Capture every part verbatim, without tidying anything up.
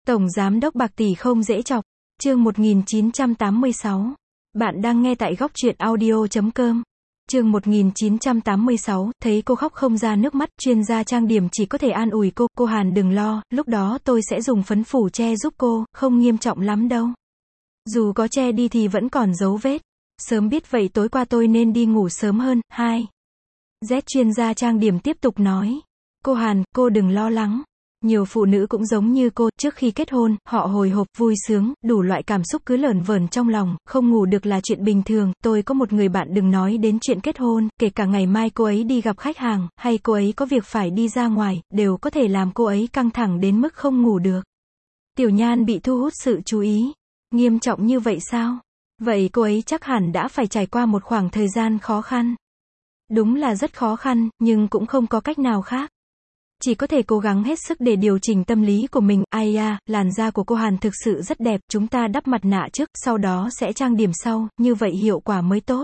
Tổng Giám đốc bạc tỷ không dễ chọc. Chương một nghìn chín trăm tám mươi sáu. Bạn đang nghe tại góc truyện audio chấm com. Chương một nghìn chín trăm tám mươi sáu, thấy cô khóc không ra nước mắt, chuyên gia trang điểm chỉ có thể an ủi cô, cô Hàn đừng lo, lúc đó tôi sẽ dùng phấn phủ che giúp cô, không nghiêm trọng lắm đâu. Dù có che đi thì vẫn còn dấu vết. Sớm biết vậy tối qua tôi nên đi ngủ sớm hơn. Hai. Z chuyên gia trang điểm tiếp tục nói. Cô Hàn, cô đừng lo lắng. Nhiều phụ nữ cũng giống như cô, trước khi kết hôn, họ hồi hộp, vui sướng, đủ loại cảm xúc cứ lởn vởn trong lòng, không ngủ được là chuyện bình thường. Tôi có một người bạn đừng nói đến chuyện kết hôn, kể cả ngày mai cô ấy đi gặp khách hàng, hay cô ấy có việc phải đi ra ngoài, đều có thể làm cô ấy căng thẳng đến mức không ngủ được. Tiểu Nhan bị thu hút sự chú ý. Nghiêm trọng như vậy sao? Vậy cô ấy chắc hẳn đã phải trải qua một khoảng thời gian khó khăn. Đúng là rất khó khăn, nhưng cũng không có cách nào khác. Chỉ có thể cố gắng hết sức để điều chỉnh tâm lý của mình. Ai à, làn da của cô Hàn thực sự rất đẹp, chúng ta đắp mặt nạ trước, sau đó sẽ trang điểm sau, như vậy hiệu quả mới tốt.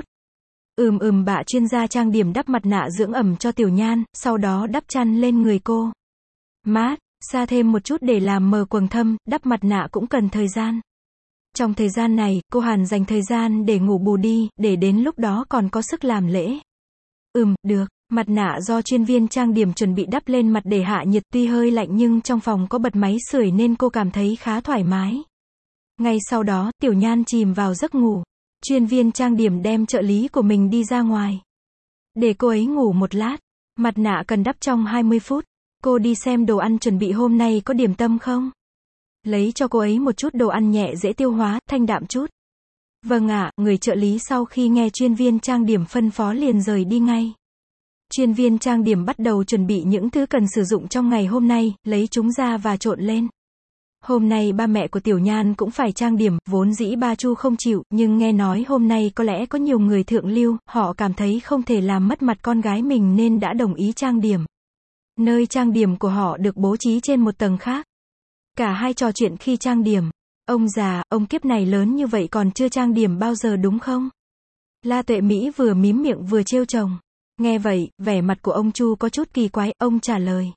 Ừm ừm bạ chuyên gia trang điểm đắp mặt nạ dưỡng ẩm cho Tiểu Nhan, sau đó đắp chăn lên người cô. Mát, xa thêm một chút để làm mờ quầng thâm, đắp mặt nạ cũng cần thời gian. Trong thời gian này, cô Hàn dành thời gian để ngủ bù đi, để đến lúc đó còn có sức làm lễ. Ừm, được. Mặt nạ do chuyên viên trang điểm chuẩn bị đắp lên mặt để hạ nhiệt, tuy hơi lạnh nhưng trong phòng có bật máy sưởi nên cô cảm thấy khá thoải mái. Ngay sau đó, Tiểu Nhan chìm vào giấc ngủ. Chuyên viên trang điểm đem trợ lý của mình đi ra ngoài. Để cô ấy ngủ một lát. Mặt nạ cần đắp trong hai mươi phút. Cô đi xem đồ ăn chuẩn bị hôm nay có điểm tâm không? Lấy cho cô ấy một chút đồ ăn nhẹ dễ tiêu hóa, thanh đạm chút. Vâng ạ, người trợ lý sau khi nghe chuyên viên trang điểm phân phó liền rời đi ngay. Chuyên viên trang điểm bắt đầu chuẩn bị những thứ cần sử dụng trong ngày hôm nay, lấy chúng ra và trộn lên. Hôm nay ba mẹ của Tiểu Nhan cũng phải trang điểm, vốn dĩ ba Chu không chịu, nhưng nghe nói hôm nay có lẽ có nhiều người thượng lưu, họ cảm thấy không thể làm mất mặt con gái mình nên đã đồng ý trang điểm. Nơi trang điểm của họ được bố trí trên một tầng khác. Cả hai trò chuyện khi trang điểm. Ông già, ông kiếp này lớn như vậy còn chưa trang điểm bao giờ đúng không? La Tuệ Mỹ vừa mím miệng vừa trêu chồng. Nghe vậy, vẻ mặt của ông Chu có chút kỳ quái, ông trả lời.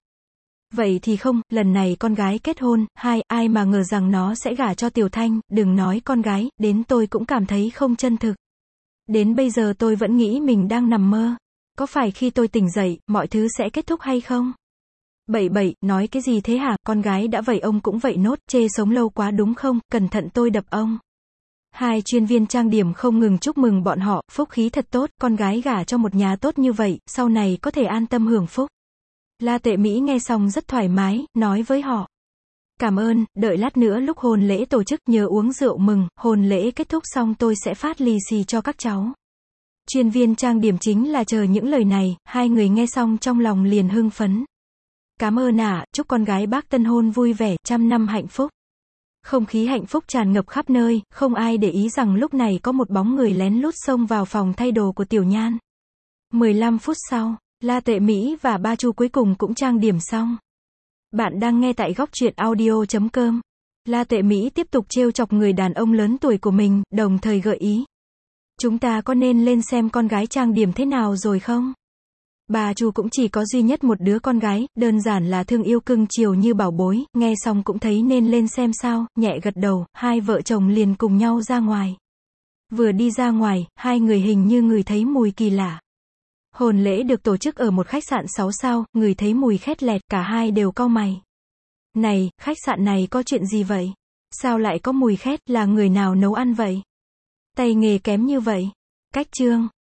Vậy thì không, lần này con gái kết hôn, hai, ai mà ngờ rằng nó sẽ gả cho Tiểu Thanh, đừng nói con gái, đến tôi cũng cảm thấy không chân thực. Đến bây giờ tôi vẫn nghĩ mình đang nằm mơ. Có phải khi tôi tỉnh dậy, mọi thứ sẽ kết thúc hay không? Bậy bậy, nói cái gì thế hả, con gái đã vậy ông cũng vậy nốt, chê sống lâu quá đúng không, cẩn thận tôi đập ông. Hai chuyên viên trang điểm không ngừng chúc mừng bọn họ, phúc khí thật tốt, con gái gả cho một nhà tốt như vậy, sau này có thể an tâm hưởng phúc. La Tuệ Mỹ nghe xong rất thoải mái, nói với họ. Cảm ơn, đợi lát nữa lúc hôn lễ tổ chức nhớ uống rượu mừng, hôn lễ kết thúc xong tôi sẽ phát lì xì cho các cháu. Chuyên viên trang điểm chính là chờ những lời này, hai người nghe xong trong lòng liền hưng phấn. Cảm ơn ạ, à, chúc con gái bác tân hôn vui vẻ, trăm năm hạnh phúc. Không khí hạnh phúc tràn ngập khắp nơi, không ai để ý rằng lúc này có một bóng người lén lút xông vào phòng thay đồ của Tiểu Nhan. mười lăm phút sau, La Tuệ Mỹ và ba Chu cuối cùng cũng trang điểm xong. Bạn đang nghe tại góc truyện audio chấm com. La Tuệ Mỹ tiếp tục trêu chọc người đàn ông lớn tuổi của mình, đồng thời gợi ý. Chúng ta có nên lên xem con gái trang điểm thế nào rồi không? Bà Chu cũng chỉ có duy nhất một đứa con gái, đơn giản là thương yêu cưng chiều như bảo bối, nghe xong cũng thấy nên lên xem sao, nhẹ gật đầu, hai vợ chồng liền cùng nhau ra ngoài. Vừa đi ra ngoài, hai người hình như ngửi thấy mùi kỳ lạ. Hôn lễ được tổ chức ở một khách sạn sáu sao, ngửi thấy mùi khét lẹt, cả hai đều cau mày. Này, khách sạn này có chuyện gì vậy? Sao lại có mùi khét, là người nào nấu ăn vậy? Tay nghề kém như vậy? Cách chương.